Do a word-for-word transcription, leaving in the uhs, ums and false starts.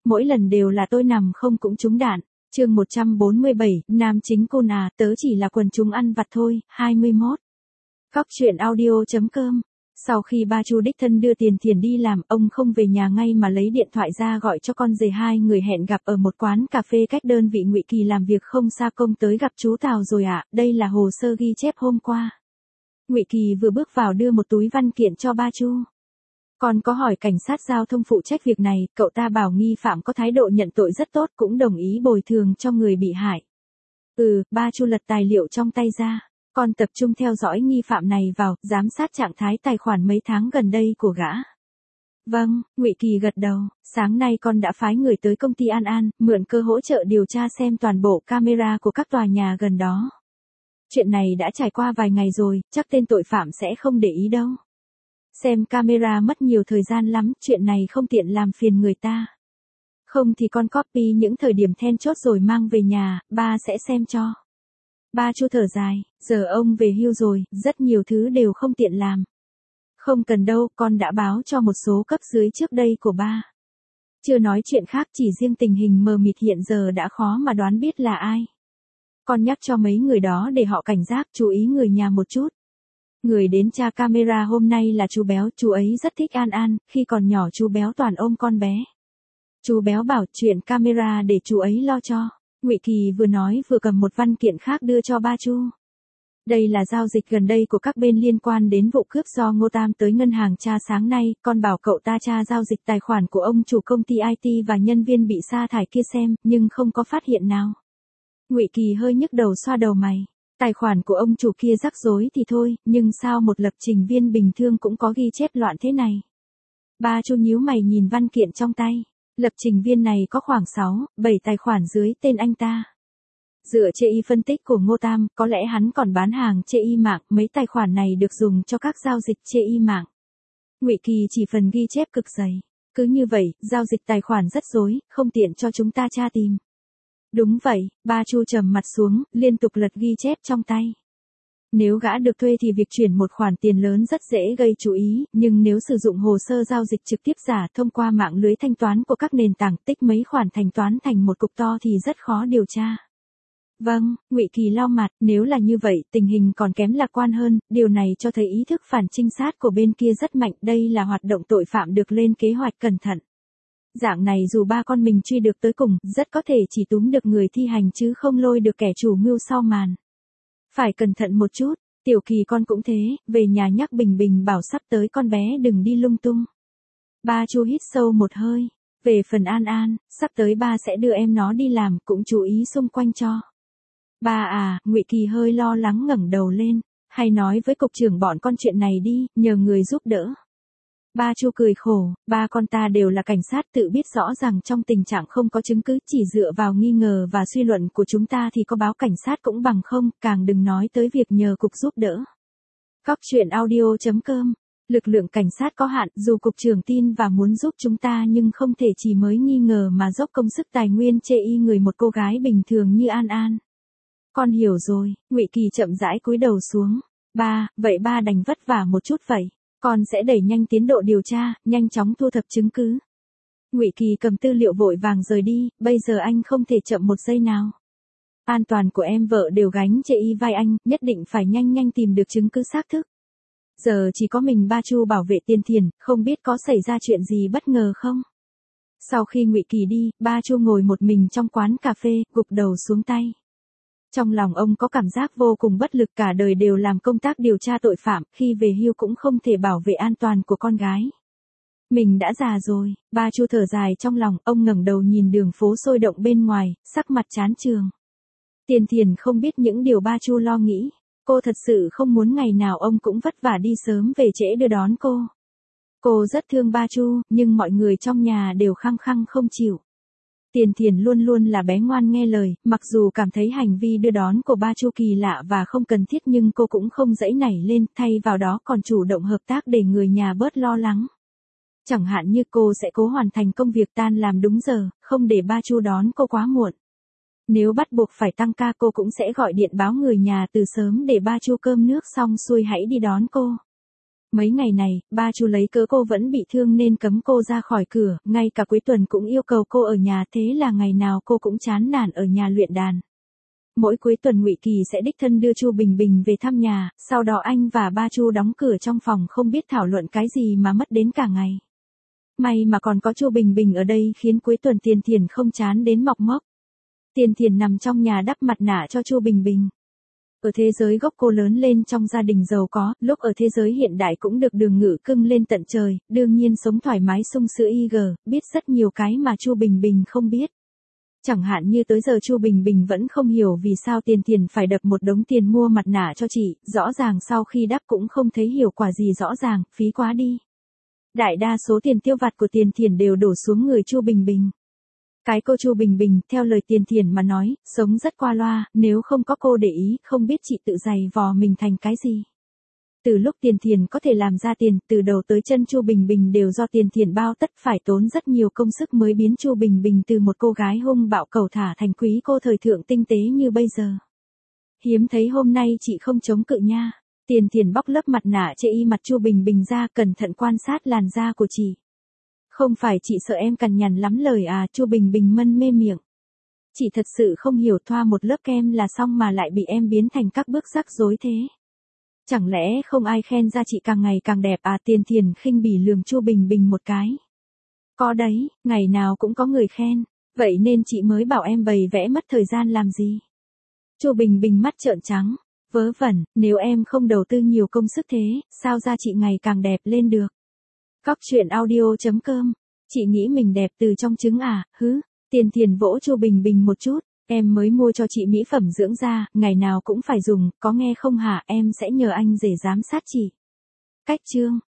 mỗi lần đều là tôi nằm không cũng trúng đạn. Chương một trăm bốn mươi bảy, nam chính Côn à, tớ chỉ là quần chúng ăn vặt thôi, hai mươi mốt. Cóc truyện audio chấm com. Sau khi ba Chu đích thân đưa Tiền Thiền đi làm, ông không về nhà ngay mà lấy điện thoại ra gọi cho con rể hai người hẹn gặp ở một quán cà phê cách đơn vị Ngụy Kỳ làm việc không xa. Công tới gặp chú Tào rồi ạ, à, đây là hồ sơ ghi chép hôm qua. Ngụy Kỳ vừa bước vào đưa một túi văn kiện cho ba Chu. Con có hỏi cảnh sát giao thông phụ trách việc này, cậu ta bảo nghi phạm có thái độ nhận tội rất tốt, cũng đồng ý bồi thường cho người bị hại. Ừ, ba Chu lật tài liệu trong tay ra. Con tập trung theo dõi nghi phạm này vào, giám sát trạng thái tài khoản mấy tháng gần đây của gã. Vâng, Ngụy Kỳ gật đầu, sáng nay con đã phái người tới công ty An An, mượn cơ hỗ trợ điều tra xem toàn bộ camera của các tòa nhà gần đó. Chuyện này đã trải qua vài ngày rồi, chắc tên tội phạm sẽ không để ý đâu. Xem camera mất nhiều thời gian lắm, chuyện này không tiện làm phiền người ta. Không thì con copy những thời điểm then chốt rồi mang về nhà, ba sẽ xem cho. Ba Chu thở dài, giờ ông về hưu rồi, rất nhiều thứ đều không tiện làm. Không cần đâu, con đã báo cho một số cấp dưới trước đây của ba. Chưa nói chuyện khác, chỉ riêng tình hình mờ mịt hiện giờ đã khó mà đoán biết là ai. Con nhắc cho mấy người đó để họ cảnh giác, chú ý người nhà một chút. Người đến tra camera hôm nay là chú Béo, chú ấy rất thích An An, khi còn nhỏ chú Béo toàn ôm con bé. Chú Béo bảo chuyện camera để chú ấy lo cho. Ngụy Kỳ vừa nói vừa cầm một văn kiện khác đưa cho ba Chu. Đây là giao dịch gần đây của các bên liên quan đến vụ cướp do Ngô Tam tới ngân hàng tra sáng nay, con bảo cậu ta tra giao dịch tài khoản của ông chủ công ty i tê và nhân viên bị sa thải kia xem, nhưng không có phát hiện nào. Ngụy Kỳ hơi nhức đầu xoa đầu mày. Tài khoản của ông chủ kia rắc rối thì thôi, nhưng sao một lập trình viên bình thường cũng có ghi chép loạn thế này? Ba Chu nhíu mày nhìn văn kiện trong tay. Lập trình viên này có khoảng sáu, bảy tài khoản dưới tên anh ta. Dựa trên y phân tích của Ngô Tam, có lẽ hắn còn bán hàng trên y mạng, mấy tài khoản này được dùng cho các giao dịch trên y mạng. Ngụy Kỳ chỉ phần ghi chép cực dày. Cứ như vậy, giao dịch tài khoản rất rối, không tiện cho chúng ta tra tìm. Đúng vậy, ba Chu trầm mặt xuống, liên tục lật ghi chép trong tay. Nếu gã được thuê thì việc chuyển một khoản tiền lớn rất dễ gây chú ý, nhưng nếu sử dụng hồ sơ giao dịch trực tiếp giả thông qua mạng lưới thanh toán của các nền tảng tích mấy khoản thanh toán thành một cục to thì rất khó điều tra. Vâng, Ngụy Kỳ lau mặt, nếu là như vậy, tình hình còn kém lạc quan hơn, điều này cho thấy ý thức phản trinh sát của bên kia rất mạnh, đây là hoạt động tội phạm được lên kế hoạch cẩn thận. Dạng này dù ba con mình truy được tới cùng, rất có thể chỉ túm được người thi hành chứ không lôi được kẻ chủ mưu sau màn. Phải cẩn thận một chút, Tiểu Kỳ con cũng thế, về nhà nhắc Bình Bình bảo sắp tới con bé đừng đi lung tung. Ba Chu hít sâu một hơi, về phần An An, sắp tới ba sẽ đưa em nó đi làm, cũng chú ý xung quanh cho. Ba à, Ngụy Kỳ hơi lo lắng ngẩng đầu lên, hay nói với cục trưởng bọn con chuyện này đi, nhờ người giúp đỡ. Ba Chu cười khổ, ba con ta đều là cảnh sát tự biết rõ rằng trong tình trạng không có chứng cứ, chỉ dựa vào nghi ngờ và suy luận của chúng ta thì có báo cảnh sát cũng bằng không, càng đừng nói tới việc nhờ cục giúp đỡ. Cóc truyện audio chấm com. Lực lượng cảnh sát có hạn, dù cục trưởng tin và muốn giúp chúng ta nhưng không thể chỉ mới nghi ngờ mà dốc công sức tài nguyên chê y người một cô gái bình thường như An An. Con hiểu rồi, Ngụy Kỳ chậm rãi cúi đầu xuống. Ba, vậy ba đành vất vả một chút vậy. Con sẽ đẩy nhanh tiến độ điều tra, nhanh chóng thu thập chứng cứ. Ngụy Kỳ cầm tư liệu vội vàng rời đi, bây giờ anh không thể chậm một giây nào. An toàn của em vợ đều gánh trên y vai anh, nhất định phải nhanh nhanh tìm được chứng cứ xác thực. Giờ chỉ có mình ba Chu bảo vệ Tiền Thiền, không biết có xảy ra chuyện gì bất ngờ không? Sau khi Ngụy Kỳ đi, ba Chu ngồi một mình trong quán cà phê, gục đầu xuống tay. Trong lòng ông có cảm giác vô cùng bất lực, cả đời đều làm công tác điều tra tội phạm, khi về hưu cũng không thể bảo vệ an toàn của con gái. Mình đã già rồi, ba Chu thở dài trong lòng, ông ngẩng đầu nhìn đường phố sôi động bên ngoài, sắc mặt chán chường. Tiền Thiền không biết những điều ba Chu lo nghĩ, cô thật sự không muốn ngày nào ông cũng vất vả đi sớm về trễ đưa đón cô. Cô rất thương ba Chu, nhưng mọi người trong nhà đều khăng khăng không chịu. Tiền Thiền luôn luôn là bé ngoan nghe lời, mặc dù cảm thấy hành vi đưa đón của ba Chu kỳ lạ và không cần thiết nhưng cô cũng không dãy nảy lên, thay vào đó còn chủ động hợp tác để người nhà bớt lo lắng. Chẳng hạn như cô sẽ cố hoàn thành công việc tan làm đúng giờ, không để ba Chu đón cô quá muộn. Nếu bắt buộc phải tăng ca cô cũng sẽ gọi điện báo người nhà từ sớm để ba Chu cơm nước xong xuôi hãy đi đón cô. Mấy ngày này, ba Chu lấy cớ cô vẫn bị thương nên cấm cô ra khỏi cửa, ngay cả cuối tuần cũng yêu cầu cô ở nhà, thế là ngày nào cô cũng chán nản ở nhà luyện đàn. Mỗi cuối tuần Ngụy Kỳ sẽ đích thân đưa Chu Bình Bình về thăm nhà, sau đó anh và ba Chu đóng cửa trong phòng không biết thảo luận cái gì mà mất đến cả ngày. May mà còn có Chu Bình Bình ở đây khiến cuối tuần Tiền Thiền không chán đến mọc mốc. Tiền Thiền nằm trong nhà đắp mặt nạ cho Chu Bình Bình. Ở thế giới gốc cô lớn lên trong gia đình giàu có, lúc ở thế giới hiện đại cũng được Đường Ngự cưng lên tận trời, đương nhiên sống thoải mái sung sữa y gờ, biết rất nhiều cái mà Chu Bình Bình không biết. Chẳng hạn như tới giờ Chu Bình Bình vẫn không hiểu vì sao Tiền Thiền phải đập một đống tiền mua mặt nạ cho chị, rõ ràng sau khi đắp cũng không thấy hiệu quả gì rõ ràng, phí quá đi. Đại đa số tiền tiêu vặt của Tiền Thiền đều đổ xuống người Chu Bình Bình. Cái cô Chu Bình Bình, theo lời Tiền Thiền mà nói, sống rất qua loa, nếu không có cô để ý, không biết chị tự giày vò mình thành cái gì. Từ lúc Tiền Thiền có thể làm ra tiền, từ đầu tới chân Chu Bình Bình đều do Tiền Thiền bao tất, phải tốn rất nhiều công sức mới biến Chu Bình Bình từ một cô gái hung bạo cẩu thả thành quý cô thời thượng tinh tế như bây giờ. Hiếm thấy hôm nay chị không chống cự nha. Tiền Thiền bóc lớp mặt nạ che y mặt Chu Bình Bình ra, cẩn thận quan sát làn da của chị. Không phải chị sợ em cằn nhằn lắm lời à? Chu Bình Bình mân mê miệng. Chị thật sự không hiểu, thoa một lớp kem là xong mà lại bị em biến thành các bước rắc rối thế. Chẳng lẽ không ai khen da chị càng ngày càng đẹp à? Tiền Thiền khinh bỉ lườm Chu Bình Bình một cái. Có đấy, ngày nào cũng có người khen, vậy nên chị mới bảo em bày vẽ mất thời gian làm gì. Chu Bình Bình mắt trợn trắng, vớ vẩn, nếu em không đầu tư nhiều công sức thế, sao da chị ngày càng đẹp lên được. Cóc truyện audio chấm com, chị nghĩ mình đẹp từ trong trứng à, hứ. Tiền Thiền vỗ Chu Bình Bình một chút, em mới mua cho chị mỹ phẩm dưỡng da, ngày nào cũng phải dùng, có nghe không hả? Em sẽ nhờ anh rể giám sát chị. Cách chương